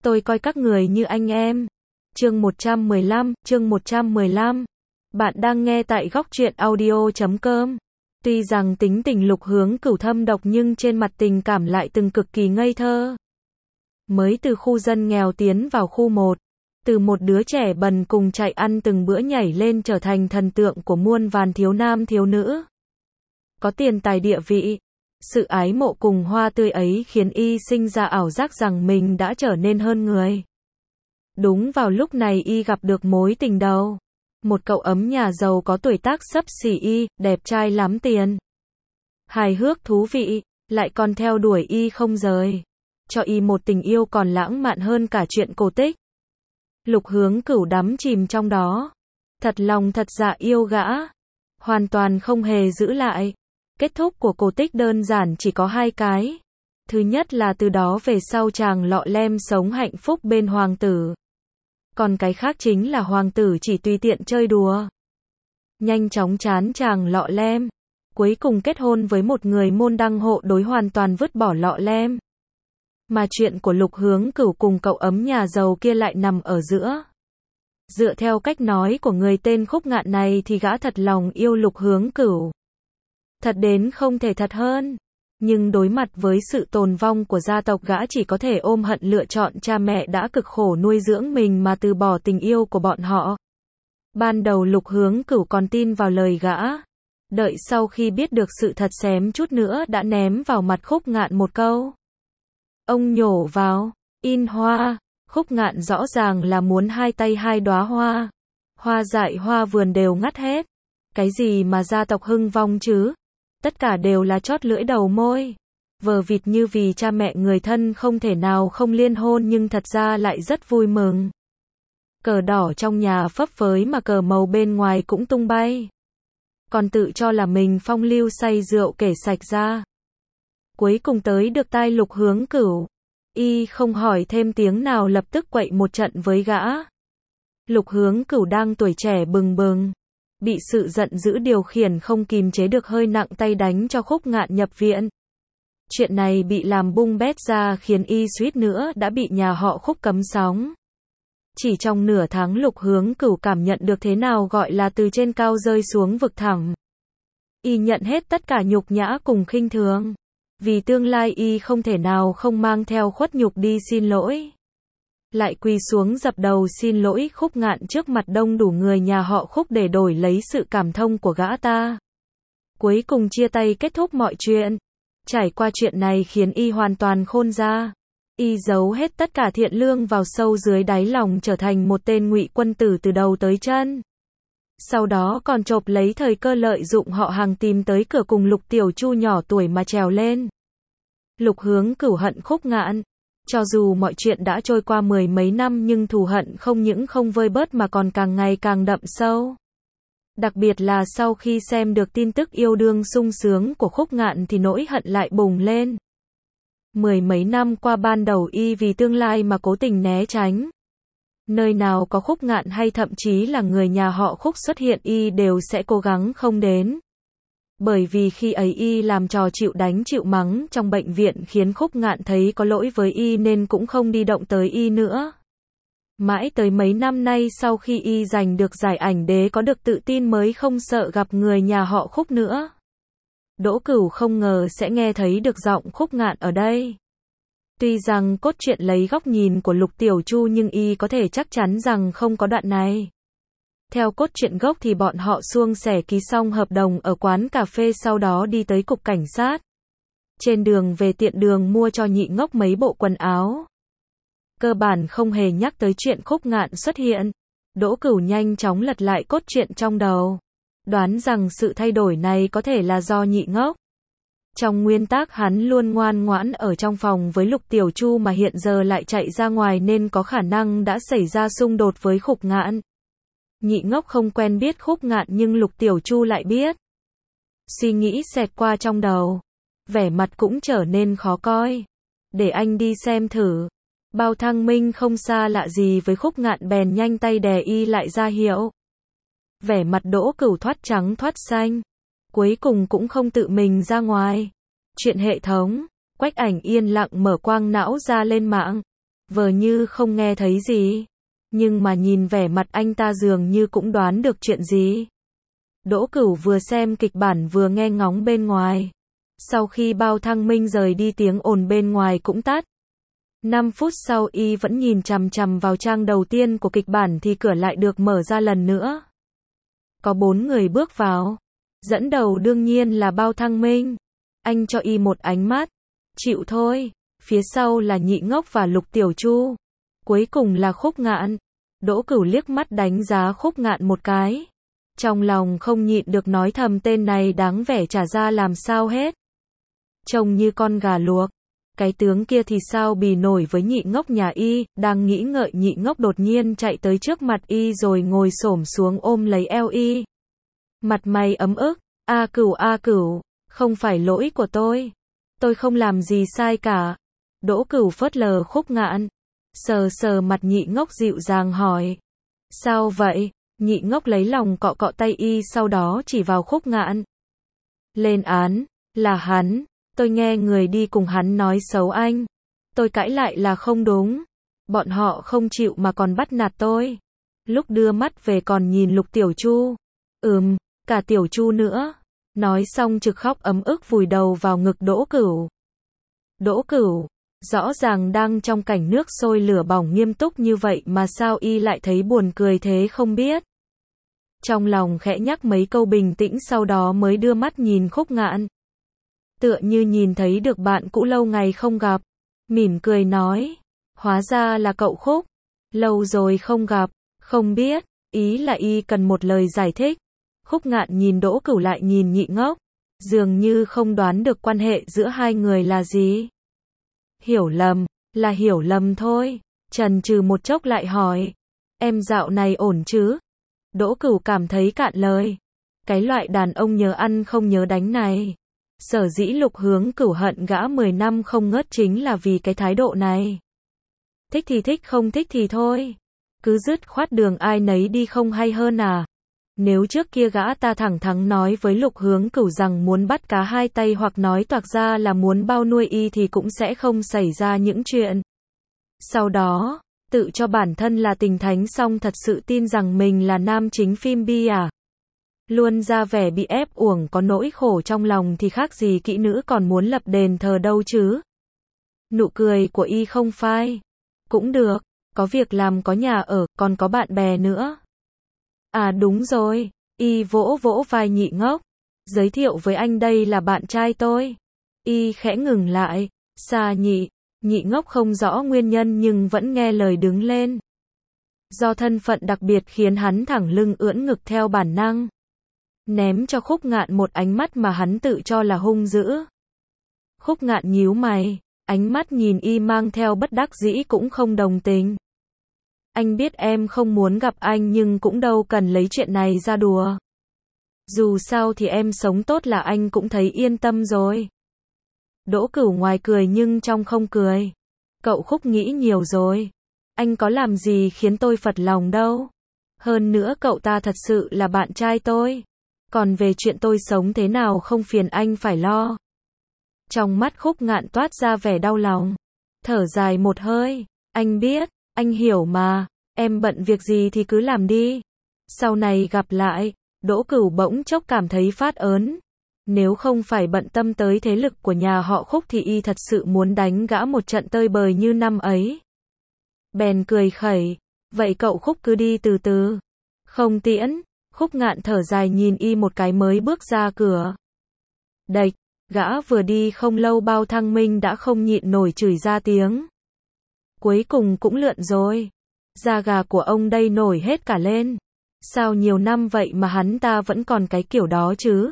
Tôi coi các người như anh em. Chương 115. Bạn đang nghe tại góc truyện audio.com. Tuy rằng tính tình Lục Hướng Cửu thâm độc nhưng trên mặt tình cảm lại từng cực kỳ ngây thơ. Mới từ khu dân nghèo tiến vào khu 1, từ một đứa trẻ bần cùng chạy ăn từng bữa nhảy lên trở thành thần tượng của muôn vàn thiếu nam thiếu nữ. Có tiền tài địa vị, sự ái mộ cùng hoa tươi ấy khiến y sinh ra ảo giác rằng mình đã trở nên hơn người. Đúng vào lúc này y gặp được mối tình đầu. Một cậu ấm nhà giàu có tuổi tác xấp xỉ y, đẹp trai lắm tiền. Hài hước thú vị, lại còn theo đuổi y không rời. Cho y một tình yêu còn lãng mạn hơn cả chuyện cổ tích. Lục Hướng Cửu đắm chìm trong đó. Thật lòng thật dạ yêu gã. Hoàn toàn không hề giữ lại. Kết thúc của cổ tích đơn giản chỉ có hai cái. Thứ nhất là từ đó về sau chàng lọ lem sống hạnh phúc bên hoàng tử. Còn cái khác chính là hoàng tử chỉ tùy tiện chơi đùa. Nhanh chóng chán chàng lọ lem. Cuối cùng kết hôn với một người môn đăng hộ đối hoàn toàn vứt bỏ lọ lem. Mà chuyện của Lục Hướng Cửu cùng cậu ấm nhà giàu kia lại nằm ở giữa. Dựa theo cách nói của người tên Khúc Ngạn này thì gã thật lòng yêu Lục Hướng Cửu. Thật đến không thể thật hơn. Nhưng đối mặt với sự tồn vong của gia tộc gã chỉ có thể ôm hận lựa chọn cha mẹ đã cực khổ nuôi dưỡng mình mà từ bỏ tình yêu của bọn họ. Ban đầu Lục Hướng Cửu còn tin vào lời gã. Đợi sau khi biết được sự thật xém chút nữa đã ném vào mặt Khúc Ngạn một câu. Ông nhổ vào, in hoa. Khúc Ngạn rõ ràng là muốn hai tay hai đóa hoa. Hoa dại hoa vườn đều ngắt hết. Cái gì mà gia tộc hưng vong chứ? Tất cả đều là chót lưỡi đầu môi. Vờ vịt như vì cha mẹ người thân không thể nào không liên hôn nhưng thật ra lại rất vui mừng. Cờ đỏ trong nhà phấp phới mà cờ màu bên ngoài cũng tung bay. Còn tự cho là mình phong lưu say rượu kể sạch ra. Cuối cùng tới được tai Lục Hướng Cửu. Y không hỏi thêm tiếng nào lập tức quậy một trận với gã. Lục Hướng Cửu đang tuổi trẻ bừng bừng. Bị sự giận dữ điều khiển không kìm chế được hơi nặng tay đánh cho Khúc Ngạn nhập viện. Chuyện này bị làm bung bét ra khiến y suýt nữa đã bị nhà họ Khúc cấm sóng. Chỉ trong nửa tháng Lục Hướng Cửu cảm nhận được thế nào gọi là từ trên cao rơi xuống vực thẳm. Y nhận hết tất cả nhục nhã cùng khinh thường. Vì tương lai y không thể nào không mang theo khuất nhục đi xin lỗi. Lại quỳ xuống dập đầu xin lỗi Khúc Ngạn trước mặt đông đủ người nhà họ Khúc để đổi lấy sự cảm thông của gã ta. Cuối cùng chia tay kết thúc mọi chuyện. Trải qua chuyện này khiến y hoàn toàn khôn ra. Y giấu hết tất cả thiện lương vào sâu dưới đáy lòng trở thành một tên ngụy quân tử từ đầu tới chân. Sau đó còn chộp lấy thời cơ lợi dụng họ Hàng tìm tới cửa cùng Lục Tiểu Chu nhỏ tuổi mà trèo lên. Lục Hướng Cửu hận Khúc Ngạn. Cho dù mọi chuyện đã trôi qua mười mấy năm nhưng thù hận không những không vơi bớt mà còn càng ngày càng đậm sâu. Đặc biệt là sau khi xem được tin tức yêu đương sung sướng của Khúc Ngạn thì nỗi hận lại bùng lên. Mười mấy năm qua ban đầu y vì tương lai mà cố tình né tránh. Nơi nào có Khúc Ngạn hay thậm chí là người nhà họ Khúc xuất hiện y đều sẽ cố gắng không đến. Bởi vì khi ấy y làm trò chịu đánh chịu mắng trong bệnh viện khiến Khúc Ngạn thấy có lỗi với y nên cũng không đi động tới y nữa. Mãi tới mấy năm nay sau khi y giành được giải ảnh đế có được tự tin mới không sợ gặp người nhà họ Khúc nữa. Đỗ Cửu không ngờ sẽ nghe thấy được giọng Khúc Ngạn ở đây. Tuy rằng cốt truyện lấy góc nhìn của Lục Tiểu Chu nhưng y có thể chắc chắn rằng không có đoạn này. Theo cốt truyện gốc thì bọn họ suông sẻ ký xong hợp đồng ở quán cà phê sau đó đi tới cục cảnh sát. Trên đường về tiện đường mua cho Nhị Ngốc mấy bộ quần áo. Cơ bản không hề nhắc tới chuyện Khúc Ngạn xuất hiện. Đỗ Cửu nhanh chóng lật lại cốt truyện trong đầu. Đoán rằng sự thay đổi này có thể là do Nhị Ngốc. Trong nguyên tắc hắn luôn ngoan ngoãn ở trong phòng với Lục Tiểu Chu mà hiện giờ lại chạy ra ngoài nên có khả năng đã xảy ra xung đột với Khúc Ngạn. Nhị Ngốc không quen biết Khúc Ngạn nhưng Lục Tiểu Chu lại biết. Suy nghĩ xẹt qua trong đầu. Vẻ mặt cũng trở nên khó coi. Để anh đi xem thử. Bao Thăng Minh không xa lạ gì với Khúc Ngạn bèn nhanh tay đè y lại ra hiệu. Vẻ mặt Đỗ Cửu thoát trắng thoát xanh. Cuối cùng cũng không tự mình ra ngoài. Chuyện hệ thống. Quách Ảnh yên lặng mở quang não ra lên mạng. vờ như không nghe thấy gì. Nhưng mà nhìn vẻ mặt anh ta dường như cũng đoán được chuyện gì. Đỗ Cửu vừa xem kịch bản vừa nghe ngóng bên ngoài. Sau khi Bao Thăng Minh rời đi tiếng ồn bên ngoài cũng tắt. 5 phút sau y vẫn nhìn chằm chằm vào trang đầu tiên của kịch bản thì cửa lại được mở ra lần nữa. Có 4 người bước vào. Dẫn đầu đương nhiên là Bao Thăng Minh. Anh cho y một ánh mắt. Chịu thôi. Phía sau là Nhị Ngốc và Lục Tiểu Chu. Cuối cùng là Khúc Ngạn. Đỗ Cửu liếc mắt đánh giá Khúc Ngạn một cái. Trong lòng không nhịn được nói thầm tên này đáng vẻ trả ra làm sao hết. Trông như con gà luộc. Cái tướng kia thì sao bì nổi với Nhị Ngốc nhà y, đang nghĩ ngợi Nhị Ngốc đột nhiên chạy tới trước mặt y rồi ngồi xổm xuống ôm lấy eo y. Mặt mày ấm ức, a Cửu, không phải lỗi của tôi. Tôi không làm gì sai cả. Đỗ Cửu phớt lờ Khúc Ngạn. Sờ sờ mặt Nhị Ngốc dịu dàng hỏi. Sao vậy? Nhị Ngốc lấy lòng cọ cọ tay y sau đó chỉ vào Khúc Ngạn. Lên án, là hắn. Tôi nghe người đi cùng hắn nói xấu anh. Tôi cãi lại là không đúng. Bọn họ không chịu mà còn bắt nạt tôi. Lúc đưa mắt về còn nhìn Lục Tiểu Chu. Cả Tiểu Chu nữa. Nói xong trực khóc ấm ức vùi đầu vào ngực Đỗ Cửu. Đỗ Cửu, rõ ràng đang trong cảnh nước sôi lửa bỏng nghiêm túc như vậy mà sao y lại thấy buồn cười thế không biết. Trong lòng khẽ nhắc mấy câu bình tĩnh sau đó mới đưa mắt nhìn Khúc Ngạn. Tựa như nhìn thấy được bạn cũ lâu ngày không gặp. Mỉm cười nói. Hóa ra là cậu Khúc. Lâu rồi không gặp. Không biết. Ý là y cần một lời giải thích. Khúc Ngạn nhìn Đỗ Cửu lại nhìn Nhị Ngốc. Dường như không đoán được quan hệ giữa hai người là gì. Hiểu lầm. Là hiểu lầm thôi. Chần chừ một chốc lại hỏi. Em dạo này ổn chứ? Đỗ Cửu cảm thấy cạn lời. Cái loại đàn ông nhớ ăn không nhớ đánh này. Sở dĩ Lục Hướng Cửu hận gã 10 năm không ngớt chính là vì cái thái độ này. Thích thì thích, không thích thì thôi. Cứ dứt khoát đường ai nấy đi không hay hơn à. Nếu trước kia gã ta thẳng thắn nói với Lục Hướng Cửu rằng muốn bắt cá hai tay hoặc nói toạc ra là muốn bao nuôi y thì cũng sẽ không xảy ra những chuyện. Sau đó, tự cho bản thân là tình thánh xong thật sự tin rằng mình là nam chính phim bi à. Luôn ra vẻ bị ép uổng có nỗi khổ trong lòng thì khác gì kỹ nữ còn muốn lập đền thờ đâu chứ. Nụ cười của y không phai. Cũng được, có việc làm có nhà ở, còn có bạn bè nữa. À đúng rồi, y vỗ vỗ vai Nhị Ngốc. Giới thiệu với anh đây là bạn trai tôi. Y khẽ ngừng lại. Xa Nhị. Nhị Ngốc không rõ nguyên nhân nhưng vẫn nghe lời đứng lên. Do thân phận đặc biệt khiến hắn thẳng lưng ưỡn ngực theo bản năng. Ném cho Khúc Ngạn một ánh mắt mà hắn tự cho là hung dữ. Khúc Ngạn nhíu mày, ánh mắt nhìn y mang theo bất đắc dĩ cũng không đồng tình. Anh biết em không muốn gặp anh nhưng cũng đâu cần lấy chuyện này ra đùa. Dù sao thì em sống tốt là anh cũng thấy yên tâm rồi. Đỗ Cửu ngoài cười nhưng trong không cười. Cậu Khúc nghĩ nhiều rồi. Anh có làm gì khiến tôi phật lòng đâu. Hơn nữa cậu ta thật sự là bạn trai tôi. Còn về chuyện tôi sống thế nào không phiền anh phải lo. Trong mắt Khúc Ngạn toát ra vẻ đau lòng. Thở dài một hơi. Anh biết, anh hiểu mà. Em bận việc gì thì cứ làm đi. Sau này gặp lại. Đỗ Cửu bỗng chốc cảm thấy phát ớn. Nếu không phải bận tâm tới thế lực của nhà họ Khúc thì y thật sự muốn đánh gã một trận tơi bời như năm ấy. Bèn cười khẩy. Vậy cậu Khúc cứ đi từ từ. Không tiễn. Khúc Ngạn thở dài nhìn y một cái mới bước ra cửa. Đệch, gã vừa đi không lâu Bao Thăng Minh đã không nhịn nổi chửi ra tiếng. Cuối cùng cũng lượn rồi. Da gà của ông đây nổi hết cả lên. Sao nhiều năm vậy mà hắn ta vẫn còn cái kiểu đó chứ?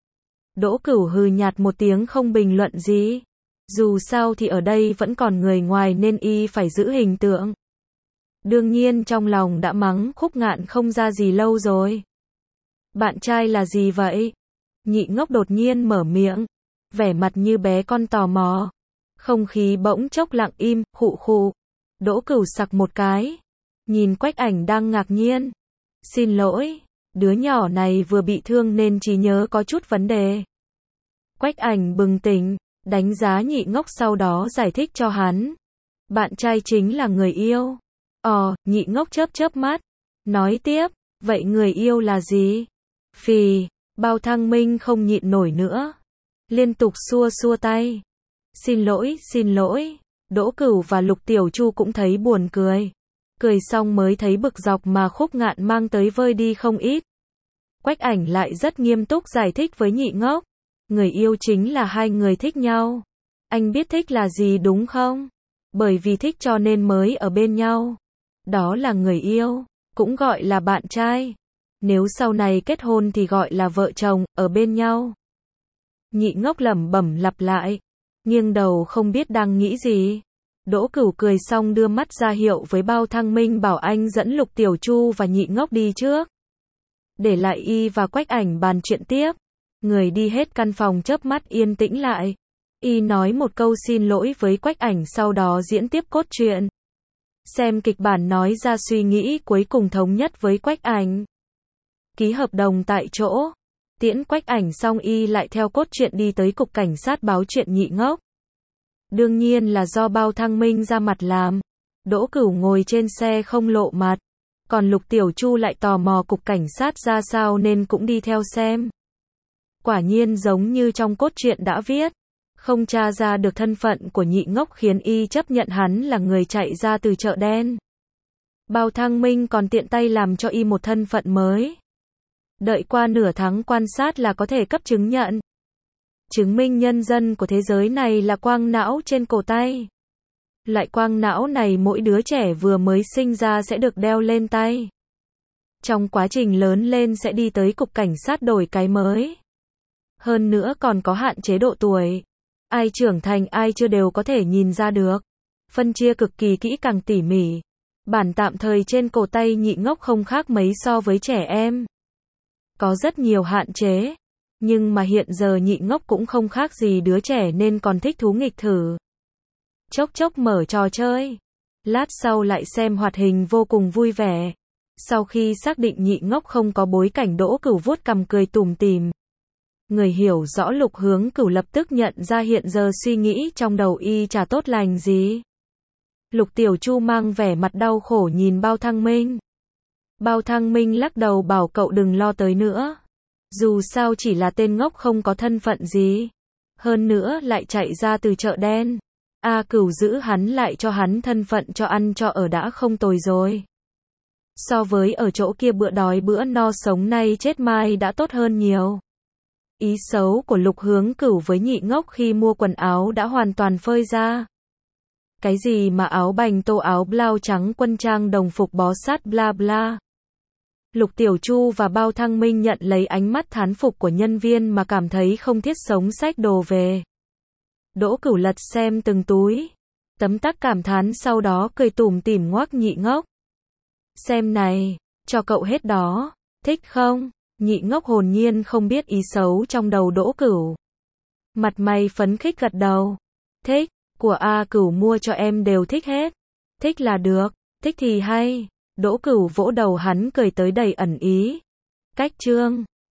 Đỗ Cửu hừ nhạt một tiếng không bình luận gì. Dù sao thì ở đây vẫn còn người ngoài nên y phải giữ hình tượng. Đương nhiên trong lòng đã mắng Khúc Ngạn không ra gì lâu rồi. Bạn trai là gì vậy? Nhị Ngốc đột nhiên mở miệng. Vẻ mặt như bé con tò mò. Không khí bỗng chốc lặng im, khụ khụ. Đỗ Cửu sặc một cái. Nhìn Quách Ảnh đang ngạc nhiên. Xin lỗi, đứa nhỏ này vừa bị thương nên trí nhớ có chút vấn đề. Quách Ảnh bừng tỉnh, đánh giá Nhị Ngốc sau đó giải thích cho hắn. Bạn trai chính là người yêu. Nhị ngốc chớp chớp mắt. Nói tiếp, vậy người yêu là gì? Phì, Bao Thăng Minh không nhịn nổi nữa. Liên tục xua xua tay. Xin lỗi. Đỗ Cửu và Lục Tiểu Chu cũng thấy buồn cười. Cười xong mới thấy bực dọc mà Khúc Ngạn mang tới vơi đi không ít. Quách Ảnh lại rất nghiêm túc giải thích với nhị ngốc. Người yêu chính là hai người thích nhau. Anh biết thích là gì đúng không? Bởi vì thích cho nên mới ở bên nhau. Đó là người yêu, cũng gọi là bạn trai. Nếu sau này kết hôn thì gọi là vợ chồng, ở bên nhau. Nhị ngốc lẩm bẩm lặp lại, nghiêng đầu không biết đang nghĩ gì. Đỗ Cửu cười xong đưa mắt ra hiệu với Bao Thăng Minh bảo anh dẫn Lục Tiểu Chu và nhị ngốc đi trước. Để lại y và Quách Ảnh bàn chuyện tiếp. Người đi hết căn phòng chớp mắt yên tĩnh lại. Y nói một câu xin lỗi với Quách Ảnh sau đó diễn tiếp cốt truyện. Xem kịch bản nói ra suy nghĩ cuối cùng thống nhất với Quách Ảnh. Ký hợp đồng tại chỗ. Tiễn Quách Ảnh xong y lại theo cốt truyện đi tới cục cảnh sát báo chuyện nhị ngốc. Đương nhiên là do Bao Thăng Minh ra mặt làm. Đỗ Cửu ngồi trên xe không lộ mặt. Còn Lục Tiểu Chu lại tò mò cục cảnh sát ra sao nên cũng đi theo xem. Quả nhiên giống như trong cốt truyện đã viết. Không tra ra được thân phận của nhị ngốc khiến y chấp nhận hắn là người chạy ra từ chợ đen. Bao Thăng Minh còn tiện tay làm cho y một thân phận mới. Đợi qua nửa tháng quan sát là có thể cấp chứng nhận. Chứng minh nhân dân của thế giới này là quang não trên cổ tay. Loại quang não này mỗi đứa trẻ vừa mới sinh ra sẽ được đeo lên tay. Trong quá trình lớn lên sẽ đi tới cục cảnh sát đổi cái mới. Hơn nữa còn có hạn chế độ tuổi. Ai trưởng thành ai chưa đều có thể nhìn ra được. Phân chia cực kỳ kỹ càng tỉ mỉ. Bản tạm thời trên cổ tay nhị ngốc không khác mấy so với trẻ em. Có rất nhiều hạn chế. Nhưng mà hiện giờ nhị ngốc cũng không khác gì đứa trẻ nên còn thích thú nghịch thử. Chốc chốc mở trò chơi. Lát sau lại xem hoạt hình vô cùng vui vẻ. Sau khi xác định nhị ngốc không có bối cảnh, Đỗ Cửu vuốt cằm cười tủm tỉm. Người hiểu rõ Lục Hướng Cửu lập tức nhận ra hiện giờ suy nghĩ trong đầu y chả tốt lành gì. Lục Tiểu Chu mang vẻ mặt đau khổ nhìn Bao Thăng Minh. Bao Thăng Minh lắc đầu bảo cậu đừng lo tới nữa. Dù sao chỉ là tên ngốc không có thân phận gì. Hơn nữa lại chạy ra từ chợ đen. Cửu giữ hắn lại cho hắn thân phận cho ăn cho ở đã không tồi rồi. So với ở chỗ kia bữa đói bữa no sống nay chết mai đã tốt hơn nhiều. Ý xấu của Lục Hướng Cửu với nhị ngốc khi mua quần áo đã hoàn toàn phơi ra. Cái gì mà áo bành tô áo blau trắng quân trang đồng phục bó sát bla bla. Lục Tiểu Chu và Bao Thăng Minh nhận lấy ánh mắt thán phục của nhân viên mà cảm thấy không thiết sống xách đồ về. Đỗ Cửu lật xem từng túi. Tấm tắc cảm thán sau đó cười tủm tỉm ngoác nhị ngốc. Xem này, cho cậu hết đó, thích không? Nhị ngốc hồn nhiên không biết ý xấu trong đầu Đỗ Cửu. Mặt mày phấn khích gật đầu. Thích, của Cửu mua cho em đều thích hết. Thích là được, thích thì hay. Đỗ Cửu vỗ đầu hắn cười tới đầy ẩn ý. Cách chương